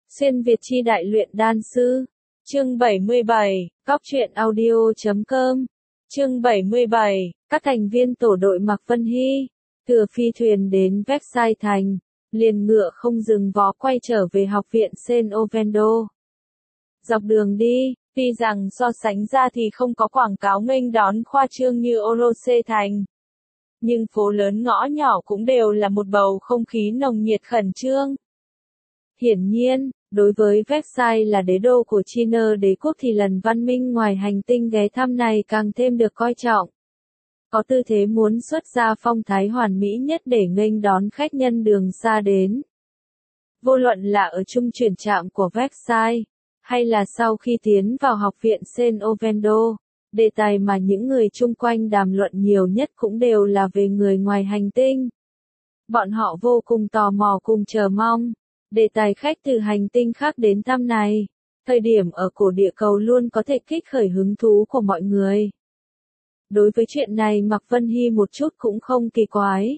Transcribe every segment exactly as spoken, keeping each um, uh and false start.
Xuyên Việt chi đại luyện đan sư. Chương bảy mươi bảy, cóc truyện audio chấm com. Chương bảy mươi bảy, các thành viên tổ đội Mạc Vân Hy, thừa phi thuyền đến Versailles thành, liền ngựa không dừng vó quay trở về học viện Saint Ovendo. Dọc đường đi, tuy rằng so sánh ra thì không có quảng cáo nghênh đón khoa trương như Orose thành, nhưng phố lớn ngõ nhỏ cũng đều là một bầu không khí nồng nhiệt khẩn trương. Hiển nhiên, đối với Versailles là đế đô của China đế quốc thì lần văn minh ngoài hành tinh ghé thăm này càng thêm được coi trọng. Có tư thế muốn xuất ra phong thái hoàn mỹ nhất để nghênh đón khách nhân đường xa đến. Vô luận là ở trung chuyển trạm của Versailles, hay là sau khi tiến vào học viện Saint Ovendo, đề tài mà những người chung quanh đàm luận nhiều nhất cũng đều là về người ngoài hành tinh. Bọn họ vô cùng tò mò cùng chờ mong. Đề tài khách từ hành tinh khác đến thăm này, thời điểm ở cổ địa cầu luôn có thể kích khởi hứng thú của mọi người. Đối với chuyện này Mạc Vân Hy một chút cũng không kỳ quái.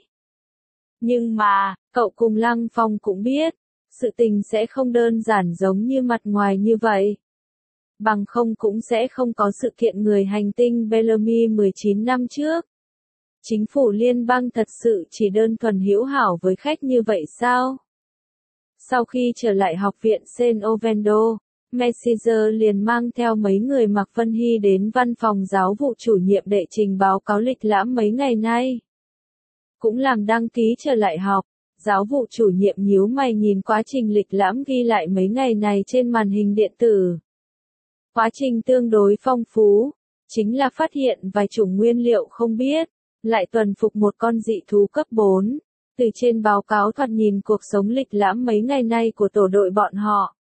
Nhưng mà, cậu cùng Lăng Phong cũng biết, sự tình sẽ không đơn giản giống như mặt ngoài như vậy. Bằng không cũng sẽ không có sự kiện người hành tinh Bellamy mười chín năm trước. Chính phủ liên bang thật sự chỉ đơn thuần hữu hảo với khách như vậy sao? Sau khi trở lại học viện Saint Ovendo, Messenger liền mang theo mấy người Mạc Vân Hy đến văn phòng giáo vụ chủ nhiệm để trình báo cáo lịch lãm mấy ngày nay. Cũng làm đăng ký trở lại học, giáo vụ chủ nhiệm nhíu mày nhìn quá trình lịch lãm ghi lại mấy ngày này trên màn hình điện tử. Quá trình tương đối phong phú, chính là phát hiện vài chủng nguyên liệu không biết, lại tuần phục một con dị thú cấp bốn. Từ trên báo cáo thoạt nhìn cuộc sống lịch lãm mấy ngày nay của tổ đội bọn họ.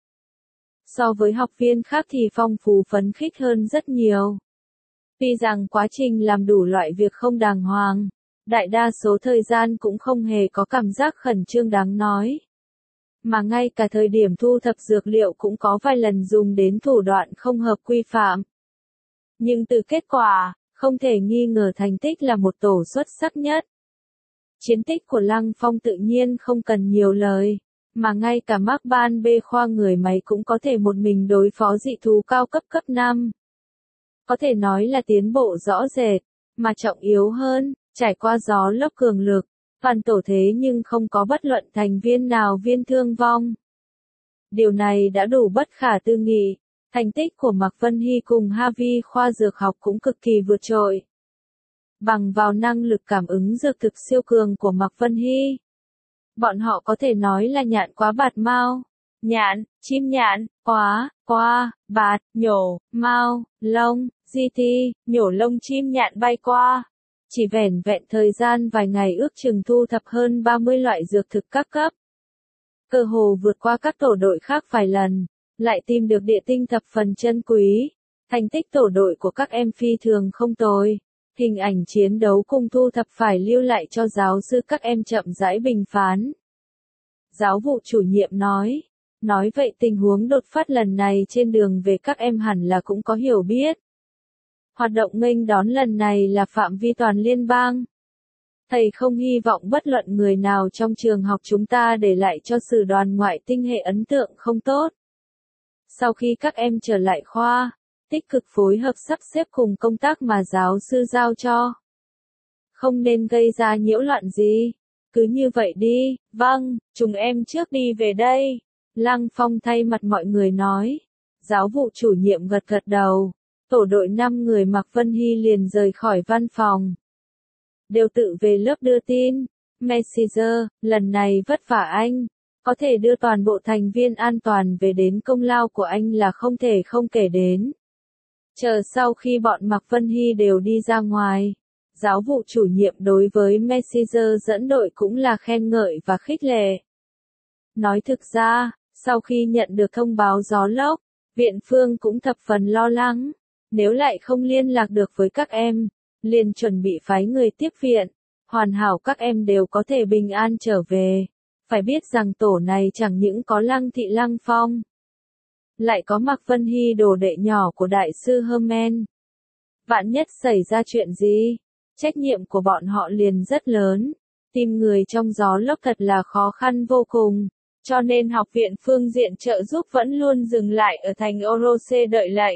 So với học viên khác thì phong phú phấn khích hơn rất nhiều. Tuy rằng quá trình làm đủ loại việc không đàng hoàng, đại đa số thời gian cũng không hề có cảm giác khẩn trương đáng nói. Mà ngay cả thời điểm thu thập dược liệu cũng có vài lần dùng đến thủ đoạn không hợp quy phạm. Nhưng từ kết quả, không thể nghi ngờ thành tích là một tổ xuất sắc nhất. Chiến tích của Lăng Phong tự nhiên không cần nhiều lời, mà ngay cả Mark Ban B khoa người máy cũng có thể một mình đối phó dị thú cao cấp cấp năm. Có thể nói là tiến bộ rõ rệt, mà trọng yếu hơn, trải qua gió lốc cường lực, toàn tổ thế nhưng không có bất luận thành viên nào viên thương vong. Điều này đã đủ bất khả tư nghị, thành tích của Mạc Vân Hy cùng Harvey khoa dược học cũng cực kỳ vượt trội. Bằng vào năng lực cảm ứng dược thực siêu cường của Mạc Vân Hy, bọn họ có thể nói là nhạn quá bạt mao, nhạn, chim nhạn, quá, qua, bạt, nhổ, mao, lông, di ti, nhổ lông chim nhạn bay qua. Chỉ vẻn vẹn thời gian vài ngày ước chừng thu thập hơn ba mươi loại dược thực các cấp. Cơ hồ vượt qua các tổ đội khác vài lần, lại tìm được địa tinh thập phần chân quý. Thành tích tổ đội của các em phi thường không tồi. Hình ảnh chiến đấu cùng thu thập phải lưu lại cho giáo sư các em chậm rãi bình phán. Giáo vụ chủ nhiệm nói, nói vậy tình huống đột phát lần này trên đường về các em hẳn là cũng có hiểu biết. Hoạt động nghênh đón lần này là phạm vi toàn liên bang. Thầy không hy vọng bất luận người nào trong trường học chúng ta để lại cho sử đoàn ngoại tinh hệ ấn tượng không tốt. Sau khi các em trở lại khoa, tích cực phối hợp sắp xếp cùng công tác mà giáo sư giao cho. Không nên gây ra nhiễu loạn gì. Cứ như vậy đi, vâng, chúng em trước đi về đây. Lăng Phong thay mặt mọi người nói. Giáo vụ chủ nhiệm gật gật đầu. Tổ đội năm người Mạc Vân Hy liền rời khỏi văn phòng. Đều tự về lớp đưa tin. Messenger, lần này vất vả anh. Có thể đưa toàn bộ thành viên an toàn về đến công lao của anh là không thể không kể đến. Chờ sau khi bọn Mạc Vân Hy đều đi ra ngoài, giáo vụ chủ nhiệm đối với Messenger dẫn đội cũng là khen ngợi và khích lệ. Nói thực ra, sau khi nhận được thông báo gió lốc, viện phương cũng thập phần lo lắng, nếu lại không liên lạc được với các em, liền chuẩn bị phái người tiếp viện, hoàn hảo các em đều có thể bình an trở về. Phải biết rằng tổ này chẳng những có Lăng Thị Lăng Phong, lại có Mạc Vân Hy đồ đệ nhỏ của đại sư Herman. Vạn nhất xảy ra chuyện gì, trách nhiệm của bọn họ liền rất lớn. Tìm người trong gió lốc thật là khó khăn vô cùng. cho nên học viện phương diện trợ giúp vẫn luôn dừng lại ở thành Orose đợi lệnh.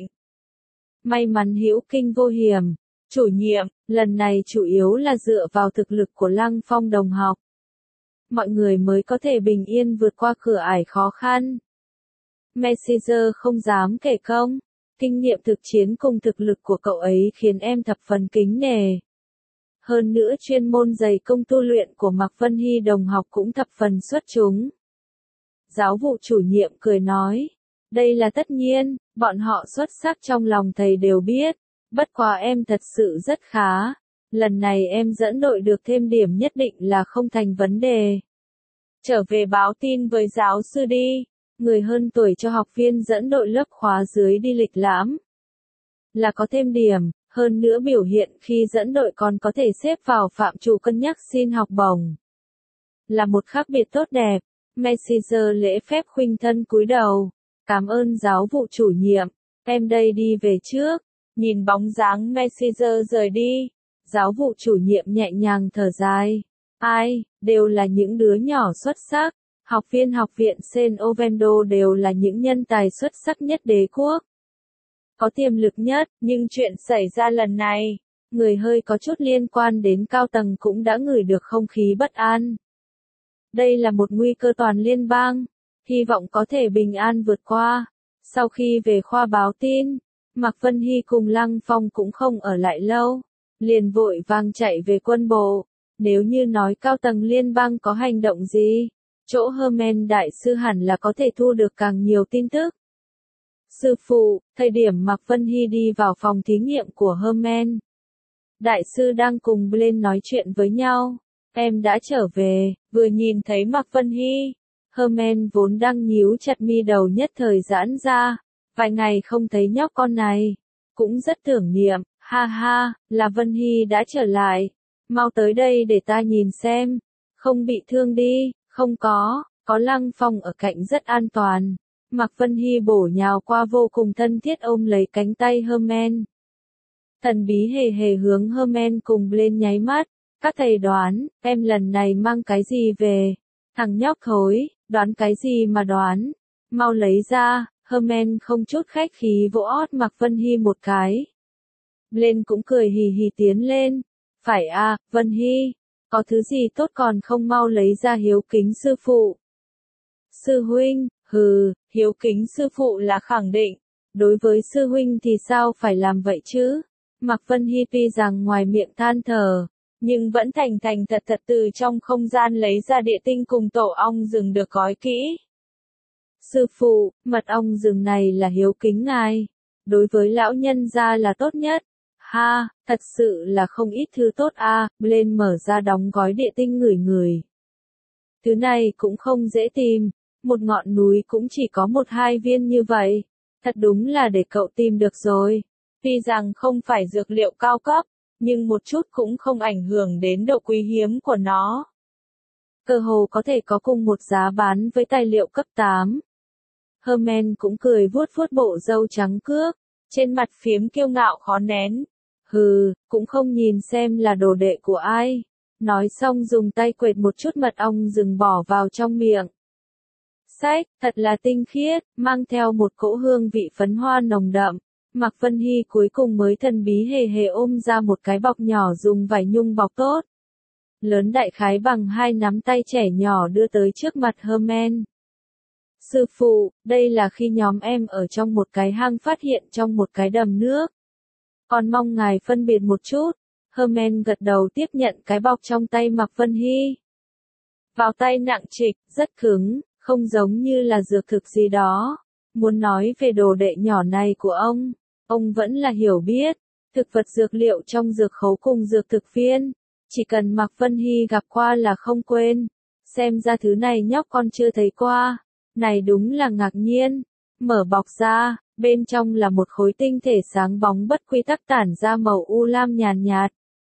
May mắn hữu kinh vô hiểm, chủ nhiệm, lần này chủ yếu là dựa vào thực lực của Lăng Phong đồng học. Mọi người mới có thể bình yên vượt qua cửa ải khó khăn. Messenger không dám kể công, kinh nghiệm thực chiến cùng thực lực của cậu ấy khiến em thập phần kính nể. Hơn nữa chuyên môn dày công tu luyện của Mạc Vân Hy đồng học cũng thập phần xuất chúng. Giáo vụ chủ nhiệm cười nói, đây là tất nhiên, bọn họ xuất sắc trong lòng thầy đều biết, bất quá em thật sự rất khá, lần này em dẫn đội được thêm điểm nhất định là không thành vấn đề. Trở về báo tin với giáo sư đi, người hơn tuổi cho học viên dẫn đội lớp khóa dưới đi lịch lãm. Là có thêm điểm, hơn nữa biểu hiện khi dẫn đội còn có thể xếp vào phạm trù cân nhắc xin học bổng. Là một khác biệt tốt đẹp, Messenger lễ phép khuynh thân cúi đầu. Cảm ơn giáo vụ chủ nhiệm, em đây đi về trước. Nhìn bóng dáng Messenger rời đi, giáo vụ chủ nhiệm nhẹ nhàng thở dài. Ai, đều là những đứa nhỏ xuất sắc, học viên học viện Saint Ovendo đều là những nhân tài xuất sắc nhất đế quốc. Có tiềm lực nhất, nhưng chuyện xảy ra lần này, người hơi có chút liên quan đến cao tầng cũng đã ngửi được không khí bất an. Đây là một nguy cơ toàn liên bang, hy vọng có thể bình an vượt qua. Sau khi về khoa báo tin, Mạc Vân Hy cùng Lăng Phong cũng không ở lại lâu, liền vội vàng chạy về quân bộ. Nếu như nói cao tầng liên bang có hành động gì, chỗ Herman đại sư hẳn là có thể thu được càng nhiều tin tức. Sư phụ, thời điểm Mạc Vân Hy đi vào phòng thí nghiệm của Herman, đại sư đang cùng Blaine nói chuyện với nhau. Em đã trở về, vừa nhìn thấy Mạc Vân Hy, Herman vốn đang nhíu chặt mi đầu nhất thời giãn ra, vài ngày không thấy nhóc con này, cũng rất tưởng niệm, ha ha, là Vân Hy đã trở lại, mau tới đây để ta nhìn xem, không bị thương đi, không có, có Lăng Phong ở cạnh rất an toàn. Mạc Vân Hy bổ nhào qua vô cùng thân thiết ôm lấy cánh tay Herman. Thần bí hề hề hướng Herman cùng lên nháy mắt, các thầy đoán, em lần này mang cái gì về? Thằng nhóc thối, đoán cái gì mà đoán? Mau lấy ra, Herman không chút khách khí vỗ ót Mạc Vân Hy một cái. Lên cũng cười hì hì tiến lên. Phải à, Vân Hy, có thứ gì tốt còn không mau lấy ra hiếu kính sư phụ. Sư huynh, hừ, hiếu kính sư phụ là khẳng định. Đối với sư huynh thì sao phải làm vậy chứ? Mạc Vân Hy tuy rằng ngoài miệng than thở, nhưng vẫn thành thành thật thật từ trong không gian lấy ra địa tinh cùng tổ ong rừng được gói kỹ. Sư phụ, mật ong rừng này là hiếu kính ngài. Đối với lão nhân gia là tốt nhất. Ha, thật sự là không ít thứ tốt a. À, lên mở ra đóng gói địa tinh ngửi ngửi. Thứ này cũng không dễ tìm, một ngọn núi cũng chỉ có một hai viên như vậy. Thật đúng là để cậu tìm được rồi. Tuy rằng không phải dược liệu cao cấp, nhưng một chút cũng không ảnh hưởng đến độ quý hiếm của nó. Cơ hồ có thể có cùng một giá bán với tài liệu cấp tám. Herman cũng cười vuốt vuốt bộ râu trắng cước, trên mặt phiếm kiêu ngạo khó nén. Hừ, cũng không nhìn xem là đồ đệ của ai. Nói xong dùng tay quệt một chút mật ong rừng bỏ vào trong miệng. Sách, thật là tinh khiết, mang theo một cỗ hương vị phấn hoa nồng đậm. Mạc Vân Hy cuối cùng mới thần bí hề hề ôm ra một cái bọc nhỏ dùng vải nhung bọc tốt. Lớn đại khái bằng hai nắm tay trẻ nhỏ đưa tới trước mặt Herman. Sư phụ, đây là khi nhóm em ở trong một cái hang phát hiện trong một cái đầm nước. Còn mong ngài phân biệt một chút. Herman gật đầu tiếp nhận cái bọc trong tay Mạc Vân Hy. Vào tay nặng trịch, rất cứng, không giống như là dược thực gì đó. Muốn nói về đồ đệ nhỏ này của ông, ông vẫn là hiểu biết. Thực vật dược liệu trong dược khấu cùng dược thực viên. Chỉ cần Mạc Vân Hy gặp qua là không quên. Xem ra thứ này nhóc con chưa thấy qua. Này đúng là ngạc nhiên. Mở bọc ra, bên trong là một khối tinh thể sáng bóng bất quy tắc tản ra màu u lam nhàn nhạt.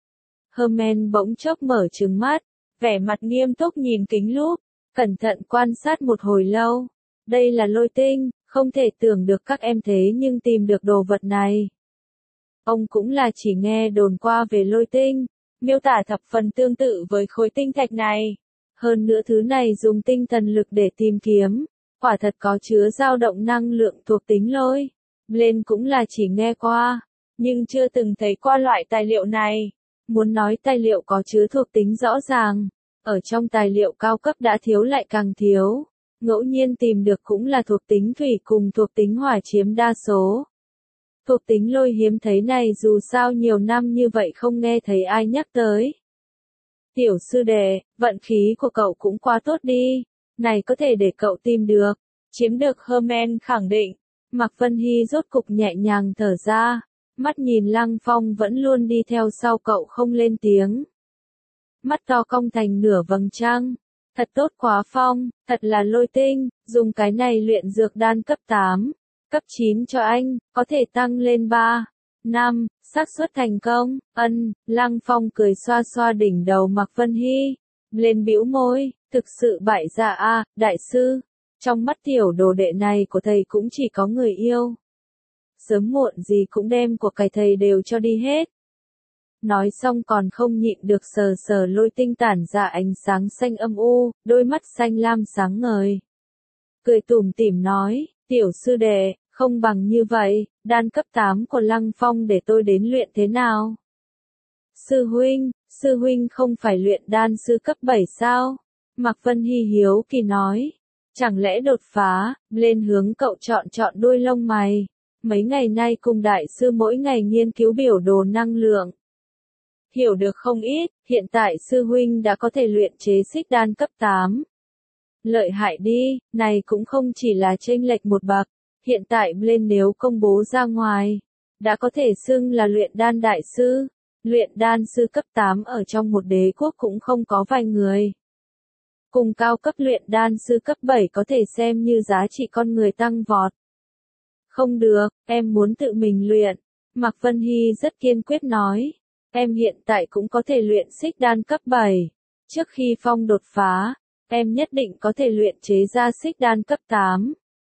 Herman bỗng chốc mở trừng mắt, vẻ mặt nghiêm túc nhìn kính lúp, cẩn thận quan sát một hồi lâu. Đây là lôi tinh, không thể tưởng được các em thế nhưng tìm được đồ vật này. Ông cũng là chỉ nghe đồn qua về lôi tinh, miêu tả thập phần tương tự với khối tinh thạch này. Hơn nữa thứ này dùng tinh thần lực để tìm kiếm, quả thật có chứa dao động năng lượng thuộc tính lôi. Lên cũng là chỉ nghe qua, nhưng chưa từng thấy qua loại tài liệu này. Muốn nói tài liệu có chứa thuộc tính rõ ràng, ở trong tài liệu cao cấp đã thiếu lại càng thiếu. Ngẫu nhiên tìm được cũng là thuộc tính thủy cùng thuộc tính hỏa chiếm đa số. Thuộc tính lôi hiếm thấy này dù sao nhiều năm như vậy không nghe thấy ai nhắc tới. Tiểu sư đệ, vận khí của cậu cũng quá tốt đi, này có thể để cậu tìm được, chiếm được Herman khẳng định. Mạc Vân Hy rốt cục nhẹ nhàng thở ra, mắt nhìn Lăng Phong vẫn luôn đi theo sau cậu không lên tiếng. Mắt to cong thành nửa vầng trăng, thật tốt quá Phong, thật là lôi tinh, dùng cái này luyện dược đan cấp tám, cấp chín cho anh, có thể tăng lên ba, năm, xác suất thành công, ân, Lăng Phong cười xoa xoa đỉnh đầu Mạc Vân Hy, lên bĩu môi, thực sự bại dạ a, đại sư. Trong mắt tiểu đồ đệ này của thầy cũng chỉ có người yêu. Sớm muộn gì cũng đem của cải thầy đều cho đi hết. Nói xong còn không nhịn được sờ sờ lôi tinh tản ra ánh sáng xanh âm u, đôi mắt xanh lam sáng ngời. Cười tủm tỉm nói, tiểu sư đệ, không bằng như vậy, đan cấp tám của Lăng Phong để tôi đến luyện thế nào? Sư huynh, sư huynh không phải luyện đan sư cấp bảy sao? Mạc Vân Hy hiếu kỳ nói. Chẳng lẽ đột phá, lên hướng cậu chọn chọn đuôi lông mày. Mấy ngày nay cùng đại sư mỗi ngày nghiên cứu biểu đồ năng lượng. Hiểu được không ít, hiện tại sư huynh đã có thể luyện chế xích đan cấp tám. Lợi hại đi, này cũng không chỉ là chênh lệch một bậc. Hiện tại lên nếu công bố ra ngoài, đã có thể xưng là luyện đan đại sư. Luyện đan sư cấp tám ở trong một đế quốc cũng không có vài người. Cùng cao cấp luyện đan sư cấp bảy có thể xem như giá trị con người tăng vọt. Không được, em muốn tự mình luyện. Mạc Vân Hy rất kiên quyết nói. Em hiện tại cũng có thể luyện xích đan cấp bảy. Trước khi Phong đột phá, em nhất định có thể luyện chế ra xích đan cấp tám.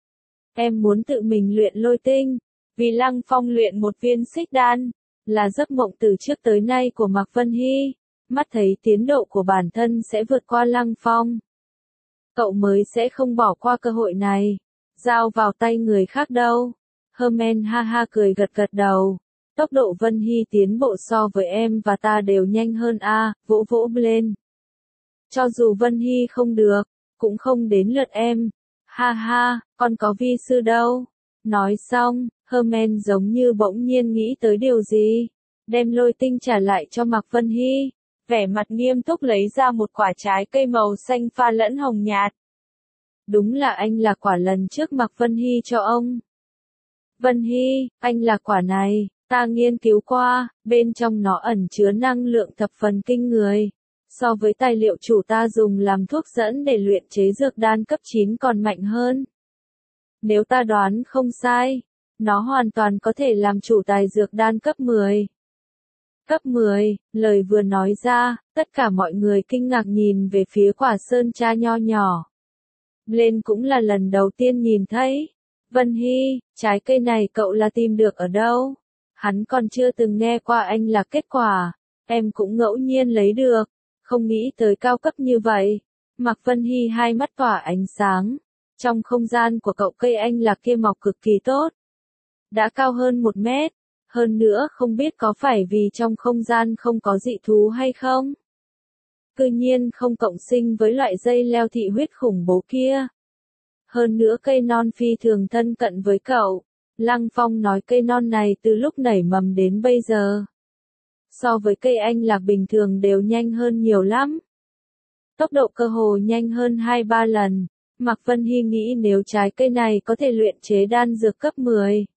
Em muốn tự mình luyện lôi tinh. Vì Lăng Phong luyện một viên xích đan, là giấc mộng từ trước tới nay của Mạc Vân Hy. Mắt thấy tiến độ của bản thân sẽ vượt qua Lăng Phong. Cậu mới sẽ không bỏ qua cơ hội này. Giao vào tay người khác đâu. Herman ha ha cười gật gật đầu. Tốc độ Vân Hy tiến bộ so với em và ta đều nhanh hơn a, vỗ vỗ lên. Cho dù Vân Hy không được, cũng không đến lượt em. Ha ha, còn có vi sư đâu. Nói xong, Herman giống như bỗng nhiên nghĩ tới điều gì. Đem lôi tinh trả lại cho Mạc Vân Hy. Vẻ mặt nghiêm túc lấy ra một quả trái cây màu xanh pha lẫn hồng nhạt. Đúng là anh là quả lần trước Mạc Vân Hy cho ông. Vân Hy, anh là quả này, ta nghiên cứu qua, bên trong nó ẩn chứa năng lượng thập phần kinh người. So với tài liệu chủ ta dùng làm thuốc dẫn để luyện chế dược đan cấp chín còn mạnh hơn. Nếu ta đoán không sai, nó hoàn toàn có thể làm chủ tài dược đan cấp mười. Cấp mười, lời vừa nói ra, tất cả mọi người kinh ngạc nhìn về phía quả sơn tra nho nhỏ. Lên cũng là lần đầu tiên nhìn thấy. Vân Hy, trái cây này cậu là tìm được ở đâu? Hắn còn chưa từng nghe qua anh là kết quả. Em cũng ngẫu nhiên lấy được. Không nghĩ tới cao cấp như vậy. Mạc Vân Hy hai mắt tỏa ánh sáng. Trong không gian của cậu cây anh lạc kia mọc cực kỳ tốt. Đã cao hơn một mét. Hơn nữa không biết có phải vì trong không gian không có dị thú hay không? Cư nhiên không cộng sinh với loại dây leo thị huyết khủng bố kia. Hơn nữa cây non phi thường thân cận với cậu. Lăng Phong nói cây non này từ lúc nảy mầm đến bây giờ. So với cây anh lạc bình thường đều nhanh hơn nhiều lắm. Tốc độ cơ hồ nhanh hơn hai ba lần. Mạc Vân Hy nghĩ nếu trái cây này có thể luyện chế đan dược cấp mười.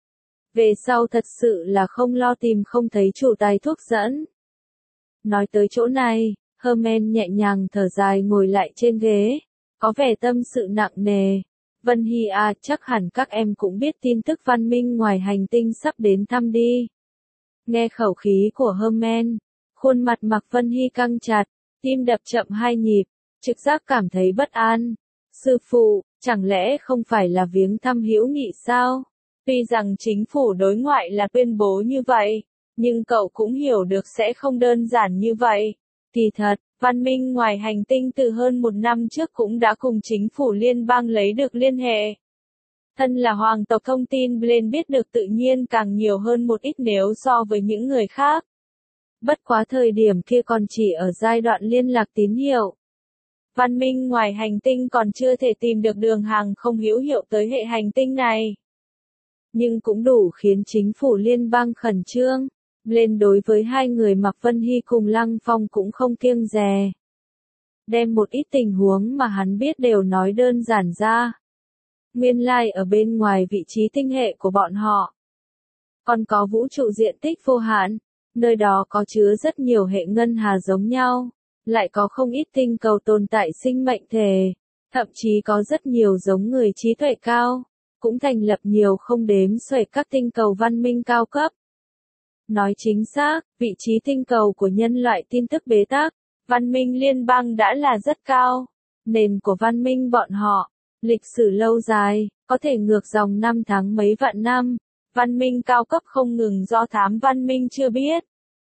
Về sau thật sự là không lo tìm không thấy chủ tài thuốc dẫn. Nói tới chỗ này, Herman nhẹ nhàng thở dài ngồi lại trên ghế. Có vẻ tâm sự nặng nề. Vân Hy à, chắc hẳn các em cũng biết tin tức văn minh ngoài hành tinh sắp đến thăm đi. Nghe khẩu khí của Herman, khuôn mặt Mạc Vân Hy căng chặt, tim đập chậm hai nhịp, trực giác cảm thấy bất an. Sư phụ, chẳng lẽ không phải là viếng thăm hữu nghị sao? Tuy rằng chính phủ đối ngoại là tuyên bố như vậy, nhưng cậu cũng hiểu được sẽ không đơn giản như vậy. Kỳ thật, Văn minh ngoài hành tinh từ hơn một năm trước cũng đã cùng chính phủ liên bang lấy được liên hệ. Thân là hoàng tộc thông tin Blaine biết được tự nhiên càng nhiều hơn một ít nếu so với những người khác. Bất quá thời điểm kia còn chỉ ở giai đoạn liên lạc tín hiệu. Văn minh ngoài hành tinh còn chưa thể tìm được đường hàng không hữu hiệu tới hệ hành tinh này. Nhưng cũng đủ khiến chính phủ liên bang khẩn trương. Blaine đối với hai người Mạc Vân Hy cùng Lăng Phong cũng không kiêng dè. Đem một ít tình huống mà hắn biết đều nói đơn giản ra. Nguyên lai ở bên ngoài vị trí tinh hệ của bọn họ. Còn có vũ trụ diện tích vô hạn, nơi đó có chứa rất nhiều hệ ngân hà giống nhau, lại có không ít tinh cầu tồn tại sinh mệnh thể, thậm chí có rất nhiều giống người trí tuệ cao, cũng thành lập nhiều không đếm xuể các tinh cầu văn minh cao cấp. Nói chính xác, vị trí tinh cầu của nhân loại tin tức bế tắc, văn minh liên bang đã là rất cao. Nền của văn minh bọn họ, lịch sử lâu dài, có thể ngược dòng năm tháng mấy vạn năm, văn minh cao cấp không ngừng do thám văn minh chưa biết.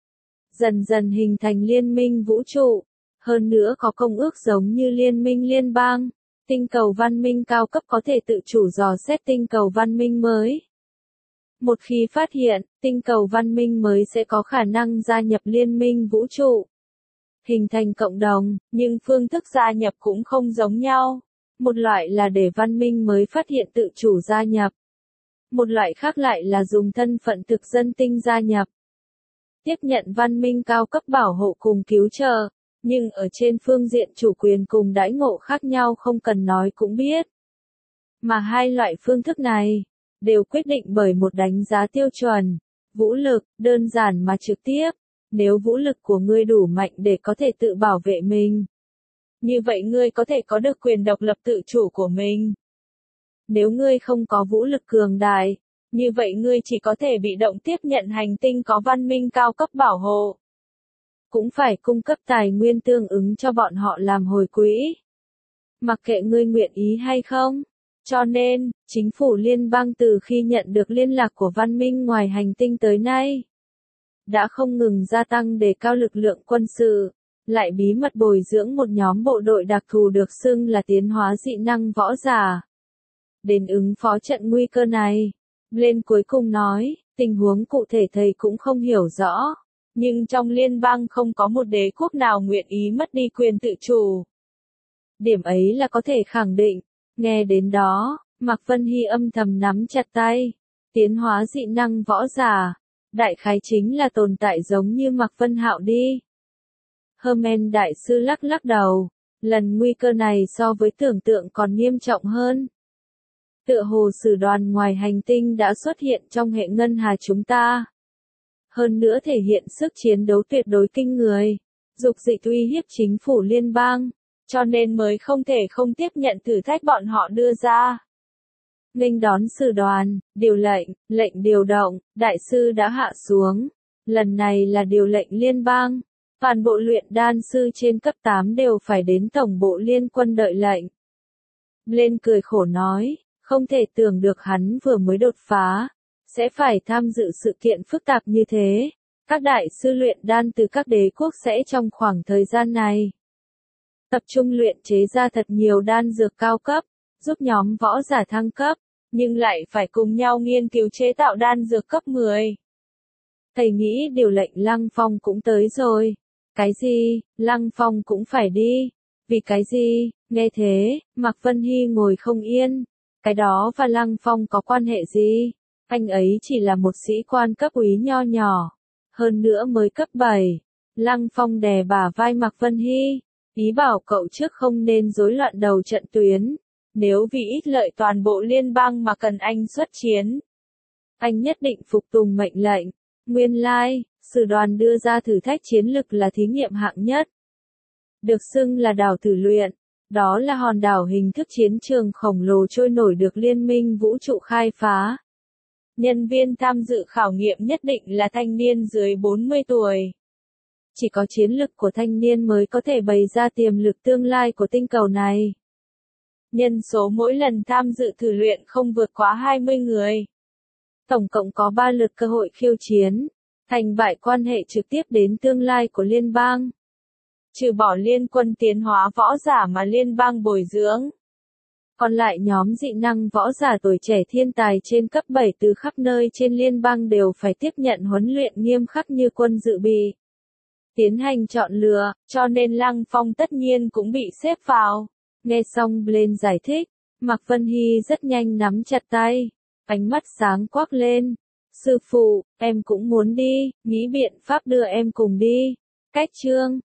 Dần dần hình thành liên minh vũ trụ, hơn nữa có công ước giống như liên minh liên bang, tinh cầu văn minh cao cấp có thể tự chủ dò xét tinh cầu văn minh mới. Một khi phát hiện, tinh cầu văn minh mới sẽ có khả năng gia nhập liên minh vũ trụ. Hình thành cộng đồng, nhưng phương thức gia nhập cũng không giống nhau. Một loại là để văn minh mới phát hiện tự chủ gia nhập. Một loại khác lại là dùng thân phận thực dân tinh gia nhập. Tiếp nhận văn minh cao cấp bảo hộ cùng cứu trợ, nhưng ở trên phương diện chủ quyền cùng đãi ngộ khác nhau không cần nói cũng biết. Mà hai loại phương thức này, đều quyết định bởi một đánh giá tiêu chuẩn, vũ lực, đơn giản mà trực tiếp, nếu vũ lực của ngươi đủ mạnh để có thể tự bảo vệ mình. Như vậy ngươi có thể có được quyền độc lập tự chủ của mình. Nếu ngươi không có vũ lực cường đại, như vậy ngươi chỉ có thể bị động tiếp nhận hành tinh có văn minh cao cấp bảo hộ. Cũng phải cung cấp tài nguyên tương ứng cho bọn họ làm hồi quỹ. Mặc kệ ngươi nguyện ý hay không. Cho nên, chính phủ liên bang từ khi nhận được liên lạc của văn minh ngoài hành tinh tới nay, đã không ngừng gia tăng đề cao lực lượng quân sự, lại bí mật bồi dưỡng một nhóm bộ đội đặc thù được xưng là tiến hóa dị năng võ giả. Đến ứng phó trận nguy cơ này, Blaine cuối cùng nói, tình huống cụ thể thầy cũng không hiểu rõ, nhưng trong liên bang không có một đế quốc nào nguyện ý mất đi quyền tự chủ. Điểm ấy là có thể khẳng định. Nghe đến đó, Mạc Vân Hy âm thầm nắm chặt tay. Tiến hóa dị năng võ giả, đại khái chính là tồn tại giống như Mạc Vân Hạo đi. Hermen đại sư lắc lắc đầu, lần nguy cơ này so với tưởng tượng còn nghiêm trọng hơn. Tựa hồ sử đoàn ngoài hành tinh đã xuất hiện trong hệ ngân hà chúng ta. Hơn nữa thể hiện sức chiến đấu tuyệt đối kinh người, dục dịch uy hiếp chính phủ liên bang. Cho nên mới không thể không tiếp nhận thử thách bọn họ đưa ra. Nghênh đón sử đoàn, điều lệnh, lệnh điều động, đại sư đã hạ xuống. Lần này là điều lệnh liên bang. Toàn bộ luyện đan sư trên cấp tám đều phải đến tổng bộ liên quân đợi lệnh. Blaine cười khổ nói, không thể tưởng được hắn vừa mới đột phá, sẽ phải tham dự sự kiện phức tạp như thế. Các đại sư luyện đan từ các đế quốc sẽ trong khoảng thời gian này tập trung luyện chế ra thật nhiều đan dược cao cấp, giúp nhóm võ giả thăng cấp, nhưng lại phải cùng nhau nghiên cứu chế tạo đan dược cấp mười. Thầy nghĩ điều lệnh Lăng Phong cũng tới rồi. Cái gì, Lăng Phong cũng phải đi. Vì cái gì, nghe thế, Mạc Vân Hy ngồi không yên. Cái đó và Lăng Phong có quan hệ gì? Anh ấy chỉ là một sĩ quan cấp úy nho nhỏ. Hơn nữa mới cấp bảy. Lăng Phong đè bả vai Mạc Vân Hy. Ý bảo cậu trước không nên rối loạn đầu trận tuyến. Nếu vì ích lợi toàn bộ liên bang mà cần anh xuất chiến, anh nhất định phục tùng mệnh lệnh. Nguyên lai, sử đoàn đưa ra thử thách chiến lực là thí nghiệm hạng nhất. Được xưng là đảo thử luyện. Đó là hòn đảo hình thức chiến trường khổng lồ trôi nổi được liên minh vũ trụ khai phá. Nhân viên tham dự khảo nghiệm nhất định là thanh niên dưới bốn mươi tuổi. Chỉ có chiến lực của thanh niên mới có thể bày ra tiềm lực tương lai của tinh cầu này. Nhân số mỗi lần tham dự thử luyện không vượt quá hai mươi người. Tổng cộng có ba lượt cơ hội khiêu chiến. Thành bại quan hệ trực tiếp đến tương lai của liên bang. trừ bỏ liên quân tiến hóa võ giả mà liên bang bồi dưỡng. Còn lại nhóm dị năng võ giả tuổi trẻ thiên tài trên cấp bảy từ khắp nơi trên liên bang đều phải tiếp nhận huấn luyện nghiêm khắc như quân dự bị. Tiến hành chọn lựa, cho nên Lăng Phong tất nhiên cũng bị xếp vào. Nghe xong Blaine giải thích, Mạc Vân Hy rất nhanh nắm chặt tay, ánh mắt sáng quắc lên. Sư phụ, em cũng muốn đi, nghĩ biện pháp đưa em cùng đi. Cách chương